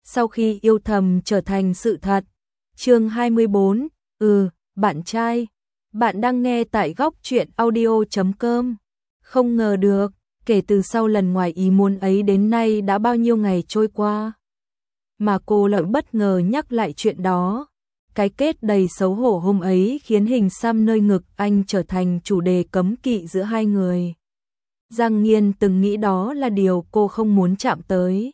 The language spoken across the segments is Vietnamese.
sau khi yêu thầm trở thành sự thật. Chương 24, bạn trai. Bạn đang nghe tại góc truyện audio.com. Không ngờ được, kể từ sau lần ngoài ý muốn ấy đến nay đã bao nhiêu ngày trôi qua. Mà cô lại bất ngờ nhắc lại chuyện đó. Cái kết đầy xấu hổ hôm ấy khiến hình xăm nơi ngực anh trở thành chủ đề cấm kỵ giữa hai người. Giang Nghiên từng nghĩ đó là điều cô không muốn chạm tới.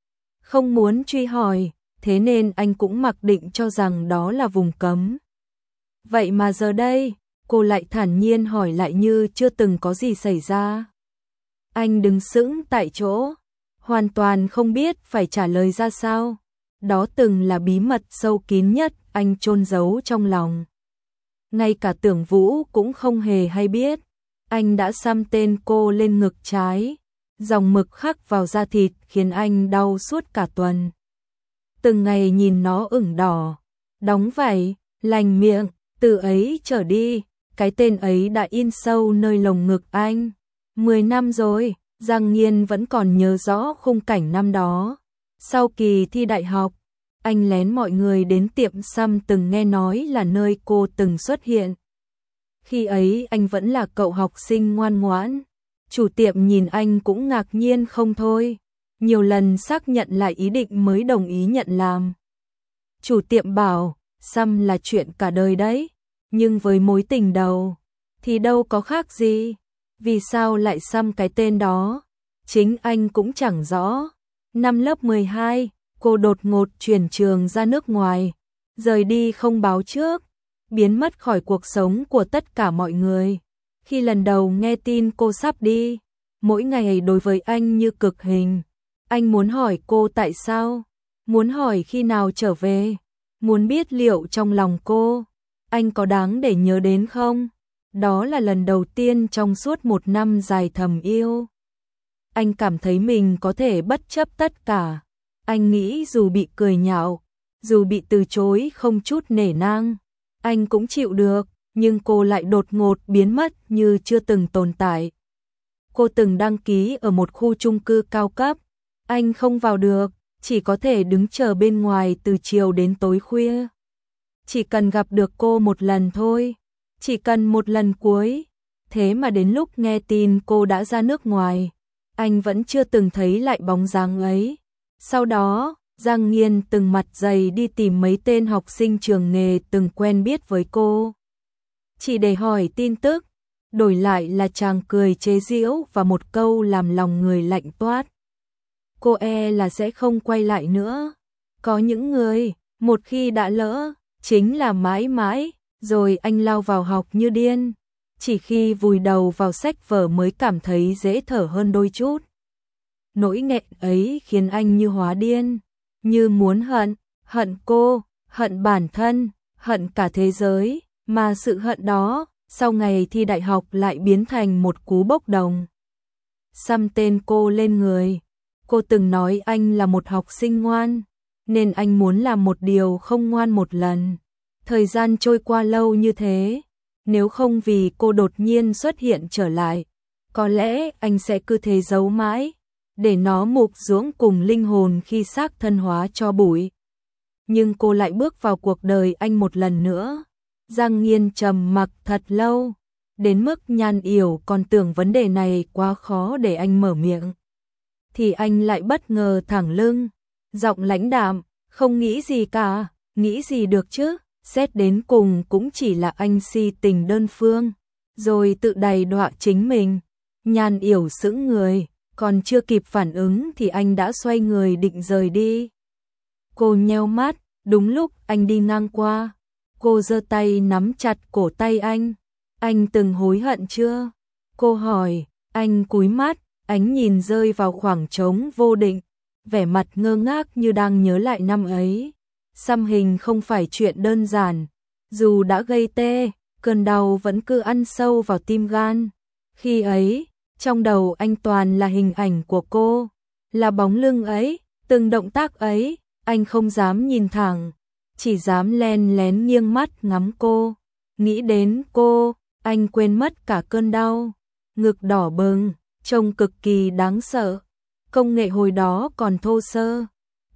Không muốn truy hỏi, thế nên anh cũng mặc định cho rằng đó là vùng cấm. Vậy mà giờ đây, cô lại thản nhiên hỏi lại như chưa từng có gì xảy ra. Anh đứng sững tại chỗ, hoàn toàn không biết phải trả lời ra sao. Đó từng là bí mật sâu kín nhất anh chôn giấu trong lòng. Ngay cả Tưởng Vũ cũng không hề hay biết. Anh đã xăm tên cô lên ngực trái. Dòng mực khắc vào da thịt khiến anh đau suốt cả tuần. Từng ngày nhìn nó ửng đỏ, đóng vảy, lành miệng, từ ấy trở đi, cái tên ấy đã in sâu nơi lồng ngực anh. 10 năm rồi, Giang Nghiên vẫn còn nhớ rõ khung cảnh năm đó. Sau kỳ thi đại học, anh lén mọi người đến tiệm xăm từng nghe nói là nơi cô từng xuất hiện. Khi ấy anh vẫn là cậu học sinh ngoan ngoãn. Chủ tiệm nhìn anh cũng ngạc nhiên không thôi. Nhiều lần xác nhận lại ý định mới đồng ý nhận làm. Chủ tiệm bảo, xăm là chuyện cả đời đấy. Nhưng với mối tình đầu, thì đâu có khác gì. Vì sao lại xăm cái tên đó? Chính anh cũng chẳng rõ. Năm lớp 12, cô đột ngột chuyển trường ra nước ngoài. Rời đi không báo trước. Biến mất khỏi cuộc sống của tất cả mọi người. Khi lần đầu nghe tin cô sắp đi, mỗi ngày đối với anh như cực hình. Anh muốn hỏi cô tại sao, muốn hỏi khi nào trở về, muốn biết liệu trong lòng cô, anh có đáng để nhớ đến không? Đó là lần đầu tiên trong suốt 1 năm dài thầm yêu. Anh cảm thấy mình có thể bất chấp tất cả. Anh nghĩ dù bị cười nhạo, dù bị từ chối không chút nể nang, anh cũng chịu được. Nhưng cô lại đột ngột biến mất như chưa từng tồn tại. Cô từng đăng ký ở một khu chung cư cao cấp. Anh không vào được, chỉ có thể đứng chờ bên ngoài từ chiều đến tối khuya. Chỉ cần gặp được cô một lần thôi, chỉ cần một lần cuối. Thế mà đến lúc nghe tin cô đã ra nước ngoài, anh vẫn chưa từng thấy lại bóng dáng ấy. Sau đó, Giang Nghiên từng mặt dày đi tìm mấy tên học sinh trường nghề từng quen biết với cô. Chỉ để hỏi tin tức, đổi lại là chàng cười chế giễu và một câu làm lòng người lạnh toát. Cô là sẽ không quay lại nữa. Có những người, một khi đã lỡ, chính là mãi mãi, rồi anh lao vào học như điên. Chỉ khi vùi đầu vào sách vở mới cảm thấy dễ thở hơn đôi chút. Nỗi nghẹn ấy khiến anh như hóa điên, như muốn hận cô, hận bản thân, hận cả thế giới. Mà sự hận đó, sau ngày thi đại học lại biến thành một cú bốc đồng. Xăm tên cô lên người. Cô từng nói anh là một học sinh ngoan, nên anh muốn làm một điều không ngoan một lần. Thời gian trôi qua lâu như thế, nếu không vì cô đột nhiên xuất hiện trở lại, có lẽ anh sẽ cứ thế giấu mãi, để nó mục ruỗng cùng linh hồn khi xác thân hóa cho bụi. Nhưng cô lại bước vào cuộc đời anh một lần nữa. Giang Nghiên trầm mặc thật lâu, đến mức Nhan Yểu còn tưởng vấn đề này quá khó để anh mở miệng. Thì anh lại bất ngờ thẳng lưng, giọng lãnh đạm, không nghĩ gì cả, nghĩ gì được chứ, xét đến cùng cũng chỉ là anh si tình đơn phương, rồi tự đày đọa chính mình. Nhan Yểu sững người, còn chưa kịp phản ứng thì anh đã xoay người định rời đi. Cô nheo mắt, đúng lúc anh đi ngang qua. Cô giơ tay nắm chặt cổ tay anh. Anh từng hối hận chưa? Cô hỏi. Anh cúi mắt, ánh nhìn rơi vào khoảng trống vô định, vẻ mặt ngơ ngác như đang nhớ lại năm ấy. Xăm hình không phải chuyện đơn giản, dù đã gây tê, cơn đau vẫn cứ ăn sâu vào tim gan. Khi ấy, trong đầu anh toàn là hình ảnh của cô, là bóng lưng ấy, từng động tác ấy, anh không dám nhìn thẳng. Chỉ dám len lén nghiêng mắt ngắm cô. Nghĩ đến cô, anh quên mất cả cơn đau. Ngực đỏ bừng, trông cực kỳ đáng sợ. Công nghệ hồi đó còn thô sơ.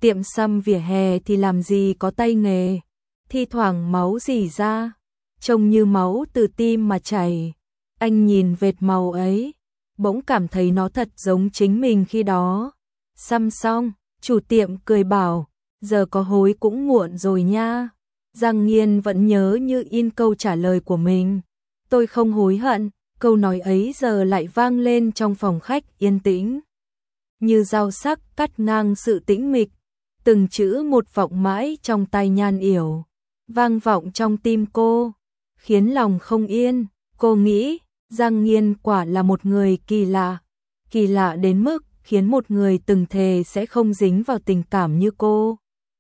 tiệm xăm vỉa hè thì làm gì có tay nghề, thi thoảng máu rỉ ra, trông như máu từ tim mà chảy. Anh nhìn vệt màu ấy, bỗng cảm thấy nó thật giống chính mình khi đó. Xăm xong, chủ tiệm cười bảo, giờ có hối cũng muộn rồi nha. Giang Nghiên vẫn nhớ như in câu trả lời của mình. Tôi không hối hận, câu nói ấy giờ lại vang lên trong phòng khách yên tĩnh. Như dao sắc cắt ngang sự tĩnh mịch, từng chữ một vọng mãi trong tai Nhan Yểu, vang vọng trong tim cô, khiến lòng không yên. Cô nghĩ, Giang Nghiên quả là một người kỳ lạ đến mức khiến một người từng thề sẽ không dính vào tình cảm như cô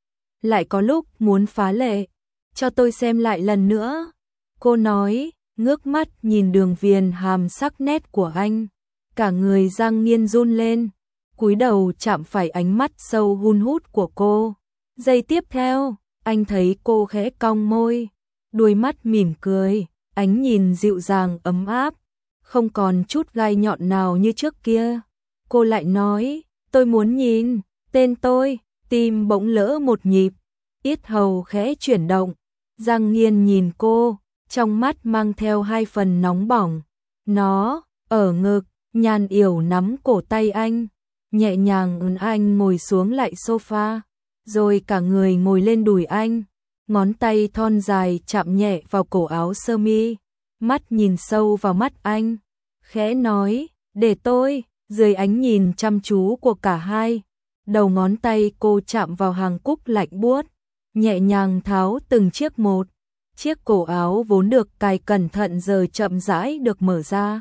lại có lúc muốn phá lệ. Cho tôi xem lại lần nữa, cô nói, ngước mắt nhìn đường viền hàm sắc nét của anh. Cả người Giang Nghiên run lên, cúi đầu chạm phải ánh mắt sâu hun hút của cô. Giây tiếp theo, anh thấy cô khẽ cong môi, đuôi mắt mỉm cười, ánh nhìn dịu dàng ấm áp, không còn chút gai nhọn nào như trước kia. Cô lại nói, tôi muốn nhìn, tên tôi. Tim bỗng lỡ một nhịp, yết hầu khẽ chuyển động. Giang Nghiên nhìn cô, trong mắt mang theo hai phần nóng bỏng. Nó, ở ngực, Nhan Yểu nắm cổ tay anh, nhẹ nhàng ấn anh ngồi xuống lại sofa, rồi cả người ngồi lên đùi anh. Ngón tay thon dài chạm nhẹ vào cổ áo sơ mi, mắt nhìn sâu vào mắt anh, khẽ nói, để tôi. Dưới ánh nhìn chăm chú của cả hai, đầu ngón tay cô chạm vào hàng cúc lạnh buốt, nhẹ nhàng tháo từng chiếc một. Chiếc cổ áo vốn được cài cẩn thận giờ chậm rãi được mở ra,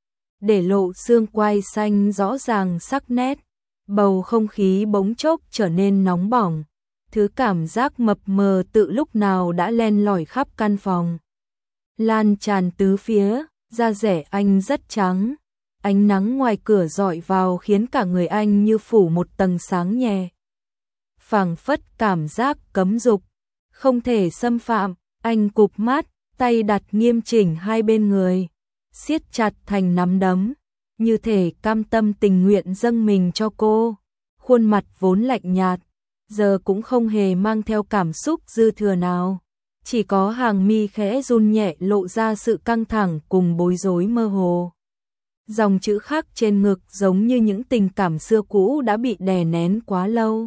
để lộ xương quai xanh rõ ràng sắc nét. Bầu không khí bỗng chốc trở nên nóng bỏng, thứ cảm giác mập mờ tự lúc nào đã len lỏi khắp căn phòng, lan tràn tứ phía. Da dẻ anh rất trắng, ánh nắng ngoài cửa rọi vào khiến cả người anh như phủ một tầng sáng nhẹ, phảng phất cảm giác cấm dục, không thể xâm phạm. Anh cụp mắt, tay đặt nghiêm chỉnh hai bên người, siết chặt thành nắm đấm, như thể cam tâm tình nguyện dâng mình cho cô. Khuôn mặt vốn lạnh nhạt, giờ cũng không hề mang theo cảm xúc dư thừa nào, chỉ có hàng mi khẽ run nhẹ lộ ra sự căng thẳng cùng bối rối mơ hồ. Dòng chữ khắc trên ngực giống như những tình cảm xưa cũ đã bị đè nén quá lâu.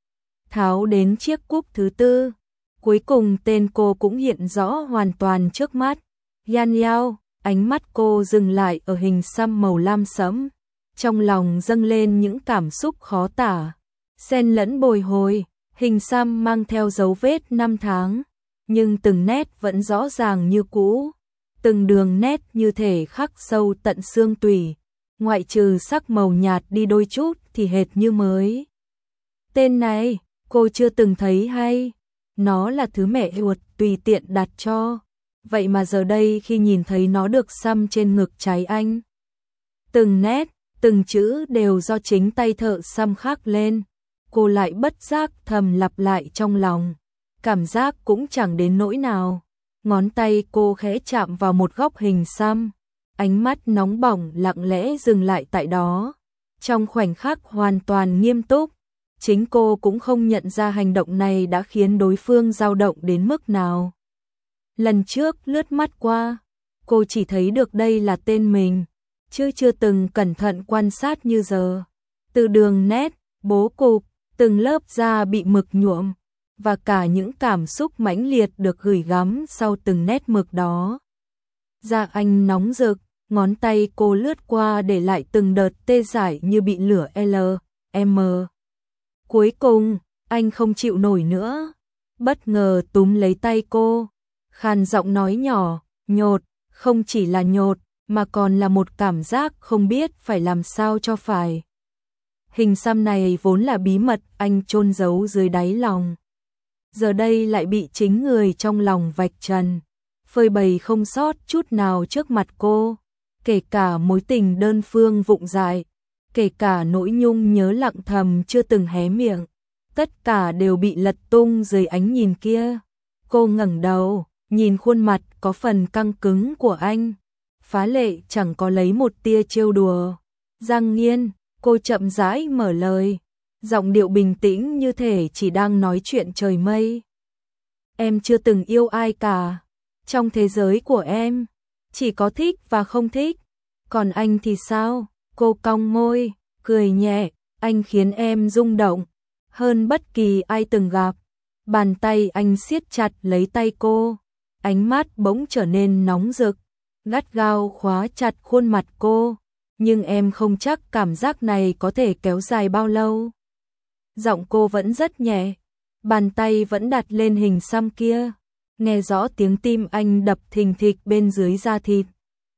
Tháo đến chiếc cúc thứ tư, cuối cùng tên cô cũng hiện rõ hoàn toàn trước mắt. Yan Yao, ánh mắt cô dừng lại ở hình xăm màu lam sẫm, trong lòng dâng lên những cảm xúc khó tả, xen lẫn bồi hồi. Hình xăm mang theo dấu vết năm tháng, nhưng từng nét vẫn rõ ràng như cũ, từng đường nét như thể khắc sâu tận xương tủy, ngoại trừ sắc màu nhạt đi đôi chút thì hệt như mới. Tên này, cô chưa từng thấy hay, nó là thứ mẹ ruột tùy tiện đặt cho, vậy mà giờ đây khi nhìn thấy nó được xăm trên ngực trái anh, từng nét, từng chữ đều do chính tay thợ xăm khắc lên, cô lại bất giác thầm lặp lại trong lòng, cảm giác cũng chẳng đến nỗi nào. Ngón tay cô khẽ chạm vào một góc hình xăm, ánh mắt nóng bỏng lặng lẽ dừng lại tại đó. Trong khoảnh khắc hoàn toàn nghiêm túc, chính cô cũng không nhận ra hành động này đã khiến đối phương dao động đến mức nào. Lần trước lướt mắt qua, cô chỉ thấy được đây là tên mình, chứ chưa từng cẩn thận quan sát như giờ. Từ đường nét, bố cục, từng lớp da bị mực nhuộm, và cả những cảm xúc mãnh liệt được gửi gắm sau từng nét mực đó. Da anh nóng rực, ngón tay cô lướt qua để lại từng đợt tê dại như bị lửa LM. Cuối cùng, anh không chịu nổi nữa, bất ngờ túm lấy tay cô, khàn giọng nói nhỏ, nhột, không chỉ là nhột, mà còn là một cảm giác không biết phải làm sao cho phải. Hình xăm này vốn là bí mật anh chôn giấu dưới đáy lòng, giờ đây lại bị chính người trong lòng vạch trần, phơi bày không sót chút nào trước mặt cô, kể cả mối tình đơn phương vụng dại, kể cả nỗi nhung nhớ lặng thầm chưa từng hé miệng, tất cả đều bị lật tung dưới ánh nhìn kia. Cô ngẩng đầu, nhìn khuôn mặt có phần căng cứng của anh, phá lệ chẳng có lấy một tia trêu đùa. Giang Nghiên, cô chậm rãi mở lời, giọng điệu bình tĩnh như thể chỉ đang nói chuyện trời mây. Em chưa từng yêu ai cả. Trong thế giới của em, chỉ có thích và không thích. Còn anh thì sao? Cô cong môi, cười nhẹ, anh khiến em rung động hơn bất kỳ ai từng gặp. Bàn tay anh siết chặt lấy tay cô, ánh mắt bỗng trở nên nóng rực, gắt gao khóa chặt khuôn mặt cô, nhưng em không chắc cảm giác này có thể kéo dài bao lâu. Giọng cô vẫn rất nhẹ, bàn tay vẫn đặt lên hình xăm kia, nghe rõ tiếng tim anh đập thình thịch bên dưới da thịt.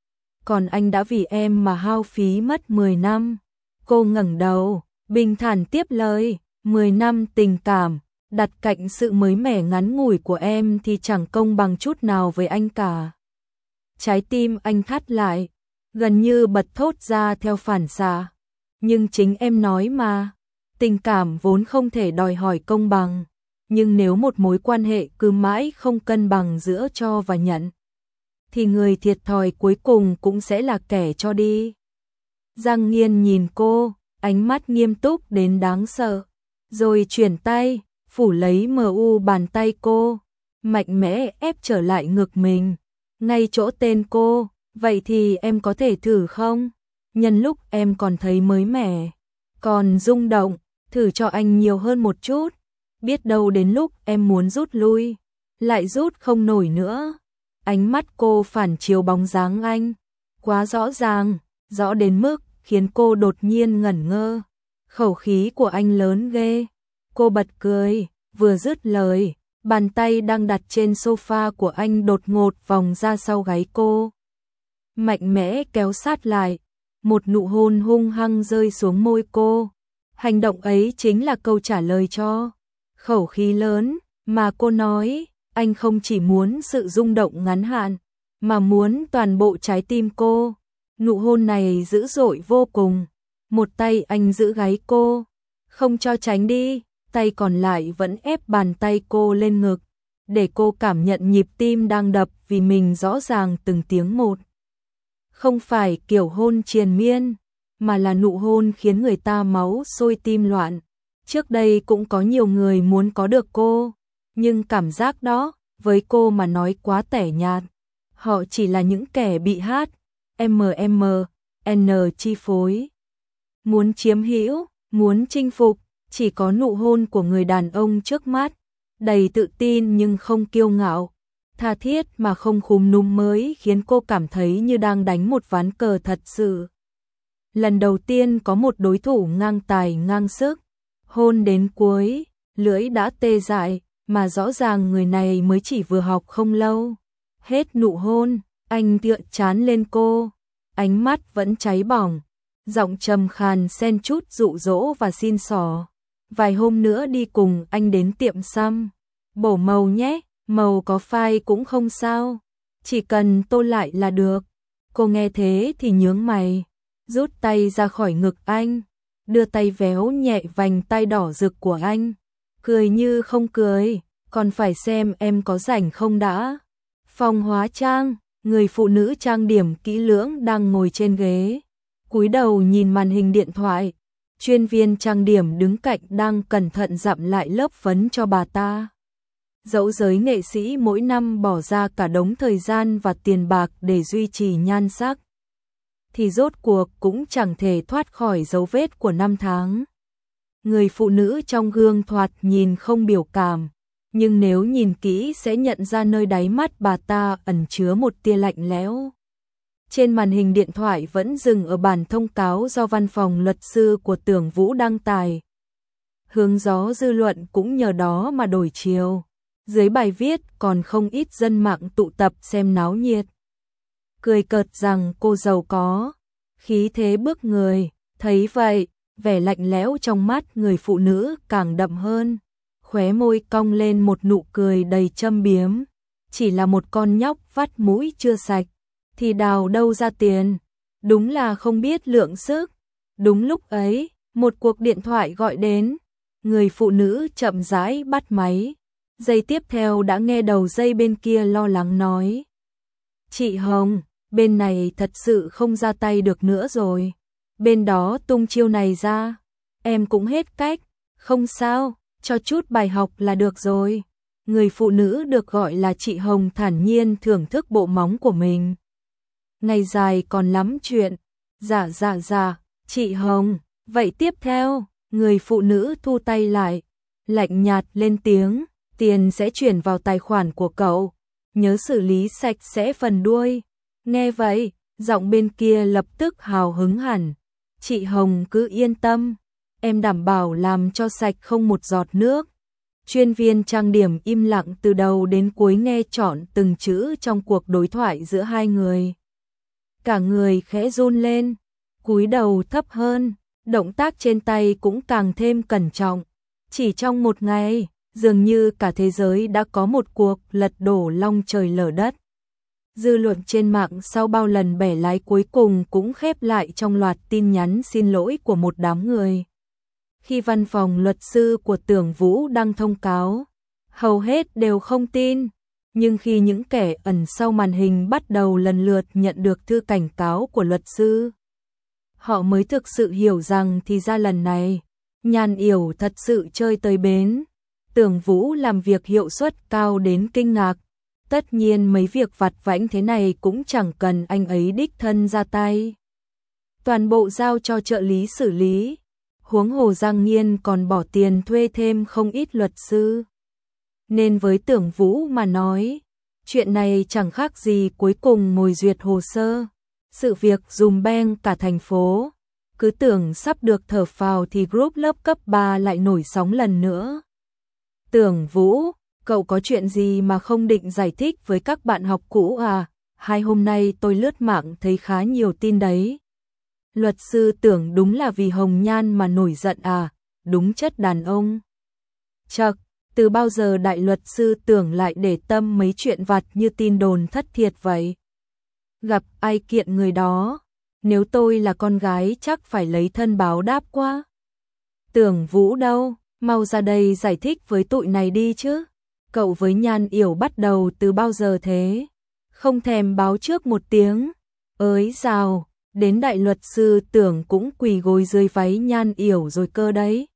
Còn anh đã vì em mà hao phí mất 10 năm. Cô ngẩng đầu, bình thản tiếp lời, 10 năm tình cảm, đặt cạnh sự mới mẻ ngắn ngủi của em thì chẳng công bằng chút nào với anh cả. Trái tim anh thắt lại, gần như bật thốt ra theo phản xạ. Nhưng chính em nói mà, tình cảm vốn không thể đòi hỏi công bằng. Nhưng nếu một mối quan hệ cứ mãi không cân bằng giữa cho và nhận, thì người thiệt thòi cuối cùng cũng sẽ là kẻ cho đi. Giang Nghiên nhìn cô, ánh mắt nghiêm túc đến đáng sợ, rồi chuyển tay, phủ lấy bàn tay cô, mạnh mẽ ép trở lại ngực mình, ngay chỗ tên cô. Vậy thì em có thể thử không? Nhân lúc em còn thấy mới mẻ, còn rung động, thử cho anh nhiều hơn một chút. Biết đâu đến lúc em muốn rút lui, lại rút không nổi nữa. Ánh mắt cô phản chiếu bóng dáng anh, quá rõ ràng, rõ đến mức khiến cô đột nhiên ngẩn ngơ. Khẩu khí của anh lớn ghê. Cô bật cười, vừa dứt lời, bàn tay đang đặt trên sofa của anh đột ngột vòng ra sau gáy cô, mạnh mẽ kéo sát lại, một nụ hôn hung hăng rơi xuống môi cô. Hành động ấy chính là câu trả lời cho khẩu khí lớn mà cô nói. Anh không chỉ muốn sự rung động ngắn hạn, mà muốn toàn bộ trái tim cô. Nụ hôn này dữ dội vô cùng. Một tay anh giữ gáy cô, không cho tránh đi, tay còn lại vẫn ép bàn tay cô lên ngực, để cô cảm nhận nhịp tim đang đập vì mình rõ ràng từng tiếng một. Không phải kiểu hôn triền miên, mà là nụ hôn khiến người ta máu sôi tim loạn. Trước đây cũng có nhiều người muốn có được cô, nhưng cảm giác đó, với cô mà nói quá tẻ nhạt. Họ chỉ là những kẻ bị N chi phối. Muốn chiếm hữu, muốn chinh phục, chỉ có nụ hôn của người đàn ông trước mắt, đầy tự tin nhưng không kiêu ngạo, tha thiết mà không khúm núm mới khiến cô cảm thấy như đang đánh một ván cờ thật sự. Lần đầu tiên có một đối thủ ngang tài ngang sức, hôn đến cuối, lưỡi đã tê dại, mà rõ ràng người này mới chỉ vừa học không lâu. Hết nụ hôn, anh tựa trán lên cô, ánh mắt vẫn cháy bỏng, giọng trầm khàn xen chút dụ dỗ và xin xỏ. Vài hôm nữa đi cùng anh đến tiệm xăm, bổ màu nhé, màu có phai cũng không sao, chỉ cần tô lại là được. Cô nghe thế thì nhướng mày, rút tay ra khỏi ngực anh, đưa tay véo nhẹ vành tay đỏ rực của anh, cười như không cười, còn phải xem em có rảnh không đã. Phòng hóa trang, người phụ nữ trang điểm kỹ lưỡng đang ngồi trên ghế, cúi đầu nhìn màn hình điện thoại. Chuyên viên trang điểm đứng cạnh đang cẩn thận dặm lại lớp phấn cho bà ta. Dẫu giới nghệ sĩ mỗi năm bỏ ra cả đống thời gian và tiền bạc để duy trì nhan sắc, thì rốt cuộc cũng chẳng thể thoát khỏi dấu vết của năm tháng. Người phụ nữ trong gương thoạt nhìn không biểu cảm, nhưng nếu nhìn kỹ sẽ nhận ra nơi đáy mắt bà ta ẩn chứa một tia lạnh lẽo. Trên màn hình điện thoại vẫn dừng ở bản thông cáo do văn phòng luật sư của Tưởng Vũ đăng tải. Hướng gió dư luận cũng nhờ đó mà đổi chiều. Dưới bài viết còn không ít dân mạng tụ tập xem náo nhiệt, cười cợt rằng cô giàu có, khí thế bước người. Thấy vậy, vẻ lạnh lẽo trong mắt người phụ nữ càng đậm hơn, khóe môi cong lên một nụ cười đầy châm biếm. Chỉ là một con nhóc vắt mũi chưa sạch, thì đào đâu ra tiền, đúng là không biết lượng sức. Đúng lúc ấy, một cuộc điện thoại gọi đến, người phụ nữ chậm rãi bắt máy. Giây tiếp theo đã nghe đầu dây bên kia lo lắng nói: "Chị Hồng, bên này thật sự không ra tay được nữa rồi. Bên đó tung chiêu này ra, em cũng hết cách." Không sao, cho chút bài học là được rồi. Người phụ nữ được gọi là chị Hồng thản nhiên thưởng thức bộ móng của mình. Ngày dài còn lắm chuyện. Dạ, chị Hồng, vậy tiếp theo, người phụ nữ thu tay lại, lạnh nhạt lên tiếng, tiền sẽ chuyển vào tài khoản của cậu, nhớ xử lý sạch sẽ phần đuôi. Nghe vậy, giọng bên kia lập tức hào hứng hẳn. Chị Hồng cứ yên tâm, em đảm bảo làm cho sạch không một giọt nước. Chuyên viên trang điểm im lặng từ đầu đến cuối nghe trọn từng chữ trong cuộc đối thoại giữa hai người. Cả người khẽ run lên, cúi đầu thấp hơn, động tác trên tay cũng càng thêm cẩn trọng. Chỉ trong một ngày, dường như cả thế giới đã có một cuộc lật đổ long trời lở đất. Dư luận trên mạng sau bao lần bẻ lái cuối cùng cũng khép lại trong loạt tin nhắn xin lỗi của một đám người. Khi văn phòng luật sư của Tưởng Vũ đăng thông cáo, hầu hết đều không tin. Nhưng khi những kẻ ẩn sau màn hình bắt đầu lần lượt nhận được thư cảnh cáo của luật sư, họ mới thực sự hiểu rằng thì ra lần này, Nhan Yểu thật sự chơi tới bến. Tưởng Vũ làm việc hiệu suất cao đến kinh ngạc. Tất nhiên mấy việc vặt vãnh thế này cũng chẳng cần anh ấy đích thân ra tay. Toàn bộ giao cho trợ lý xử lý. Huống hồ Giang Nghiên còn bỏ tiền thuê thêm không ít luật sư. Nên với Tưởng Vũ mà nói, chuyện này chẳng khác gì cuối cùng ngồi duyệt hồ sơ. Sự việc dùm beng cả thành phố. Cứ tưởng sắp được thở phào thì group lớp cấp 3 lại nổi sóng lần nữa. Tưởng Vũ, cậu có chuyện gì mà không định giải thích với các bạn học cũ à? Hai hôm nay tôi lướt mạng thấy khá nhiều tin đấy. Luật sư Tưởng đúng là vì Hồng Nhan mà nổi giận à? Đúng chất đàn ông. Chậc, từ bao giờ đại luật sư Tưởng lại để tâm mấy chuyện vặt như tin đồn thất thiệt vậy? Gặp ai kiện người đó, nếu tôi là con gái chắc phải lấy thân báo đáp quá. Tưởng Vũ đâu, mau ra đây giải thích với tụi này đi chứ. Cậu với Nhan Yểu bắt đầu từ bao giờ thế? Không thèm báo trước một tiếng. Ới dào, đến đại luật sư Tưởng cũng quỳ gối dưới váy Nhan Yểu rồi cơ đấy.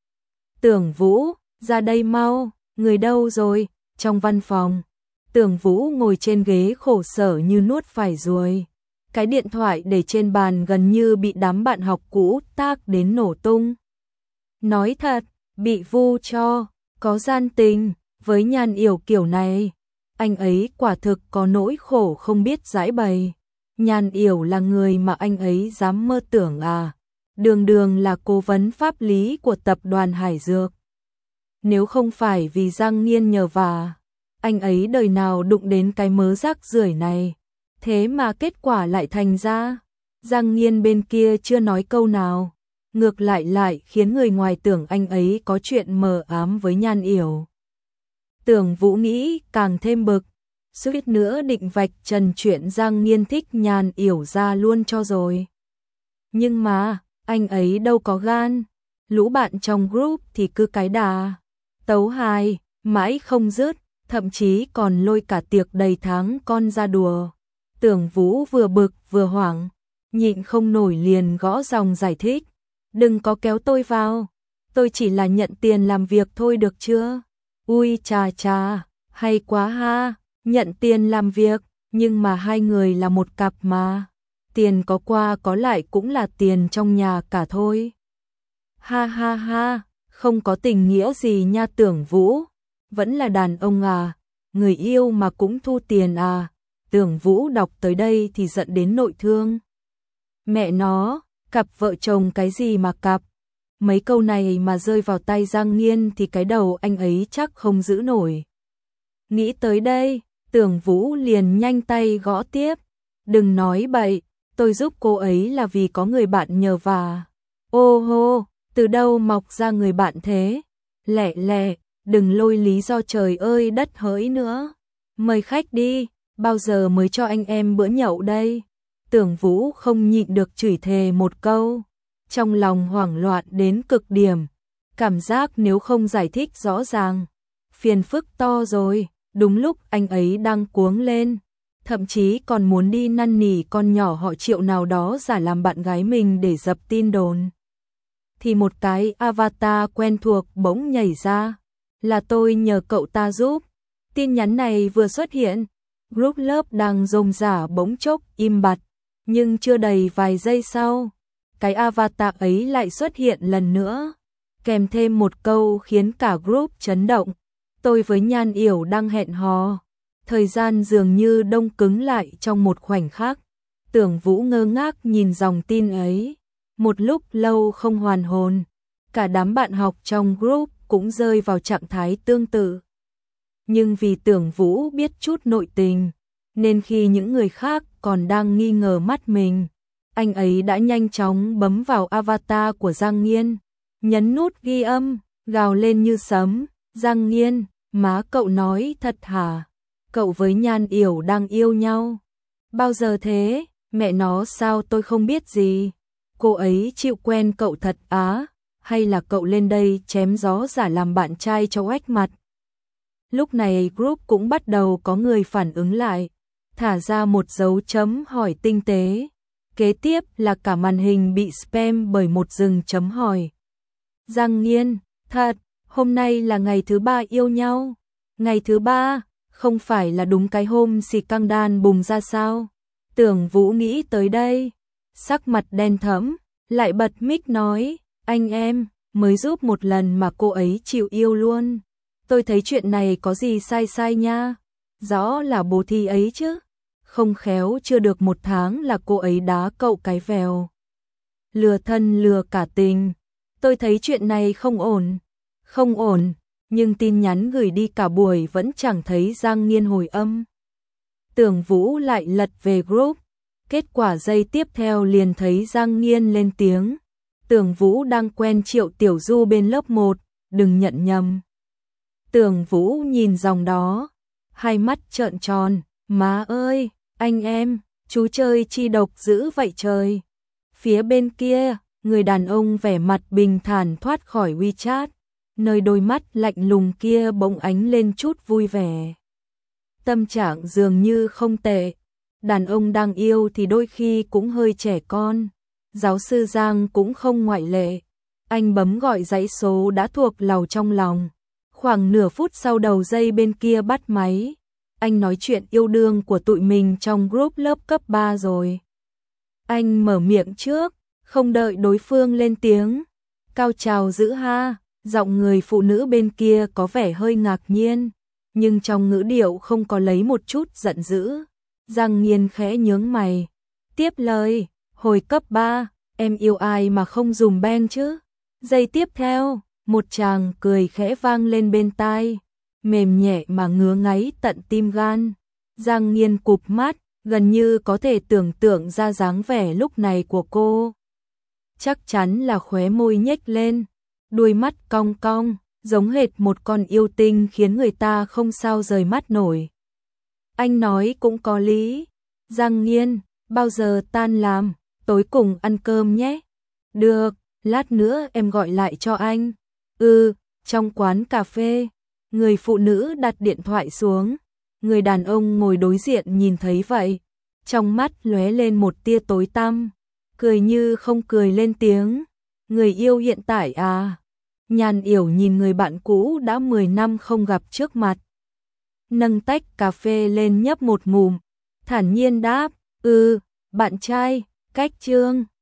Tưởng Vũ, ra đây mau, người đâu rồi? Trong văn phòng, Tưởng Vũ ngồi trên ghế khổ sở như nuốt phải ruồi. Cái điện thoại để trên bàn gần như bị đám bạn học cũ tác đến nổ tung. Nói thật, bị vu cho, có gian tình, với Nhan Yểu kiểu này, anh ấy quả thực có nỗi khổ không biết giải bày. Nhan Yểu là người mà anh ấy dám mơ tưởng à? Đường đường là cố vấn pháp lý của tập đoàn Hải Dược. Nếu không phải vì Giang Nghiên nhờ vả, anh ấy đời nào đụng đến cái mớ rác rưởi này. Thế mà kết quả lại thành ra, Giang Nghiên bên kia chưa nói câu nào. Ngược lại khiến người ngoài tưởng anh ấy có chuyện mờ ám với Nhan Yểu. Tưởng Vũ nghĩ càng thêm bực, suýt nữa định vạch trần chuyện Giang Nghiên thích Nhan Yểu ra luôn cho rồi. Nhưng mà, anh ấy đâu có gan, lũ bạn trong group thì cứ cái đà tấu hài, mãi không dứt, thậm chí còn lôi cả tiệc đầy tháng con ra đùa. Tưởng Vũ vừa bực vừa hoảng, nhịn không nổi liền gõ dòng giải thích. Đừng có kéo tôi vào, tôi chỉ là nhận tiền làm việc thôi được chưa? Ui chà, hay quá ha, nhận tiền làm việc, nhưng mà hai người là một cặp mà. Tiền có qua có lại cũng là tiền trong nhà cả thôi. Ha, không có tình nghĩa gì nha Tưởng Vũ, vẫn là đàn ông à, người yêu mà cũng thu tiền à? Tưởng Vũ đọc tới đây thì giận đến nội thương. Mẹ nó, cặp vợ chồng cái gì mà cặp? Mấy câu này mà rơi vào tay Giang Nghiên thì cái đầu anh ấy chắc không giữ nổi. Nghĩ tới đây, Tưởng Vũ liền nhanh tay gõ tiếp. Đừng nói bậy, tôi giúp cô ấy là vì có người bạn nhờ vả. Ô hô, từ đâu mọc ra người bạn thế? Lẹ, đừng lôi lý do trời ơi đất hỡi nữa. Mời khách đi, bao giờ mới cho anh em bữa nhậu đây? Tưởng Vũ không nhịn được chửi thề một câu, trong lòng hoảng loạn đến cực điểm, cảm giác nếu không giải thích rõ ràng, phiền phức to rồi. Đúng lúc anh ấy đang cuống lên, thậm chí còn muốn đi năn nỉ con nhỏ họ Triệu nào đó giả làm bạn gái mình để dập tin đồn. thì một cái avatar quen thuộc bỗng nhảy ra. Là tôi nhờ cậu ta giúp. Tin nhắn này vừa xuất hiện, group lớp đang rôm rả bỗng chốc im bặt, nhưng chưa đầy vài giây sau, cái avatar ấy lại xuất hiện lần nữa, kèm thêm một câu khiến cả group chấn động. Tôi với Nhan Yểu đang hẹn hò. Thời gian dường như đông cứng lại trong một khoảnh khắc. Tưởng Vũ ngơ ngác nhìn dòng tin ấy, một lúc lâu không hoàn hồn. Cả đám bạn học trong group cũng rơi vào trạng thái tương tự. Nhưng vì Tưởng Vũ biết chút nội tình, nên khi những người khác còn đang nghi ngờ mắt mình, anh ấy đã nhanh chóng bấm vào avatar của Giang Nghiên, nhấn nút ghi âm, gào lên như sấm. Giang Nghiên, má cậu nói thật hả? Cậu với Nhan Yểu đang yêu nhau? Bao giờ thế? Mẹ nó sao tôi không biết gì? Cô ấy chịu quen cậu thật á? Hay là cậu lên đây chém gió giả làm bạn trai cho oách mặt? Lúc này group cũng bắt đầu có người phản ứng lại, thả ra một dấu chấm hỏi tinh tế. Kế tiếp là cả màn hình bị spam bởi một rừng chấm hỏi. Giang Nghiên, thật, hôm nay là ngày thứ 3 yêu nhau. Ngày thứ 3, không phải là đúng cái hôm xì căng đan bùng ra sao? Tưởng Vũ nghĩ tới đây, sắc mặt đen thẫm, lại bật mic nói, anh em, mới giúp một lần mà cô ấy chịu yêu luôn. Tôi thấy chuyện này có gì sai sai nha. Rõ là bố thi ấy chứ. Không khéo chưa được 1 tháng là cô ấy đá cậu cái vèo. Lừa thân lừa cả tình. Tôi thấy chuyện này không ổn. Không ổn, nhưng tin nhắn gửi đi cả buổi vẫn chẳng thấy Giang Nghiên hồi âm. Tưởng Vũ lại lật về group. Kết quả giây tiếp theo liền thấy Giang Nghiên lên tiếng. Tưởng Vũ đang quen Triệu Tiểu Du bên lớp 1, đừng nhận nhầm. Tưởng Vũ nhìn dòng đó, hai mắt trợn tròn, má ơi, anh em, chú chơi chi độc dữ vậy trời. Phía bên kia, người đàn ông vẻ mặt bình thản thoát khỏi WeChat, nơi đôi mắt lạnh lùng kia bỗng ánh lên chút vui vẻ. Tâm trạng dường như không tệ, đàn ông đang yêu thì đôi khi cũng hơi trẻ con. Giáo sư Giang cũng không ngoại lệ, anh bấm gọi dãy số đã thuộc lầu trong lòng. Khoảng nửa phút sau đầu dây bên kia bắt máy, anh nói chuyện yêu đương của tụi mình trong group lớp cấp 3 rồi. Anh mở miệng trước, không đợi đối phương lên tiếng. Cao trào dữ ha, giọng người phụ nữ bên kia có vẻ hơi ngạc nhiên, nhưng trong ngữ điệu không có lấy một chút giận dữ. Giang Nghiên khẽ nhướng mày, tiếp lời, hồi cấp 3, em yêu ai mà không dùng beng chứ? Giây tiếp theo, một tràng cười khẽ vang lên bên tai, mềm nhẹ mà ngứa ngáy tận tim gan. Giang Nghiên cụp mắt, gần như có thể tưởng tượng ra dáng vẻ lúc này của cô. Chắc chắn là khóe môi nhếch lên, đuôi mắt cong cong, giống hệt một con yêu tinh khiến người ta không sao rời mắt nổi. Anh nói cũng có lý. Giang Nghiên, bao giờ tan làm, tối cùng ăn cơm nhé. Được, lát nữa em gọi lại cho anh. Trong quán cà phê, người phụ nữ đặt điện thoại xuống. Người đàn ông ngồi đối diện nhìn thấy vậy, trong mắt lóe lên một tia tối tăm, cười như không cười lên tiếng. Người yêu hiện tại à? Nhan Yểu nhìn người bạn cũ đã 10 năm không gặp trước mặt. Nâng tách cà phê lên nhấp một ngụm, thản nhiên đáp, bạn trai, cách chương.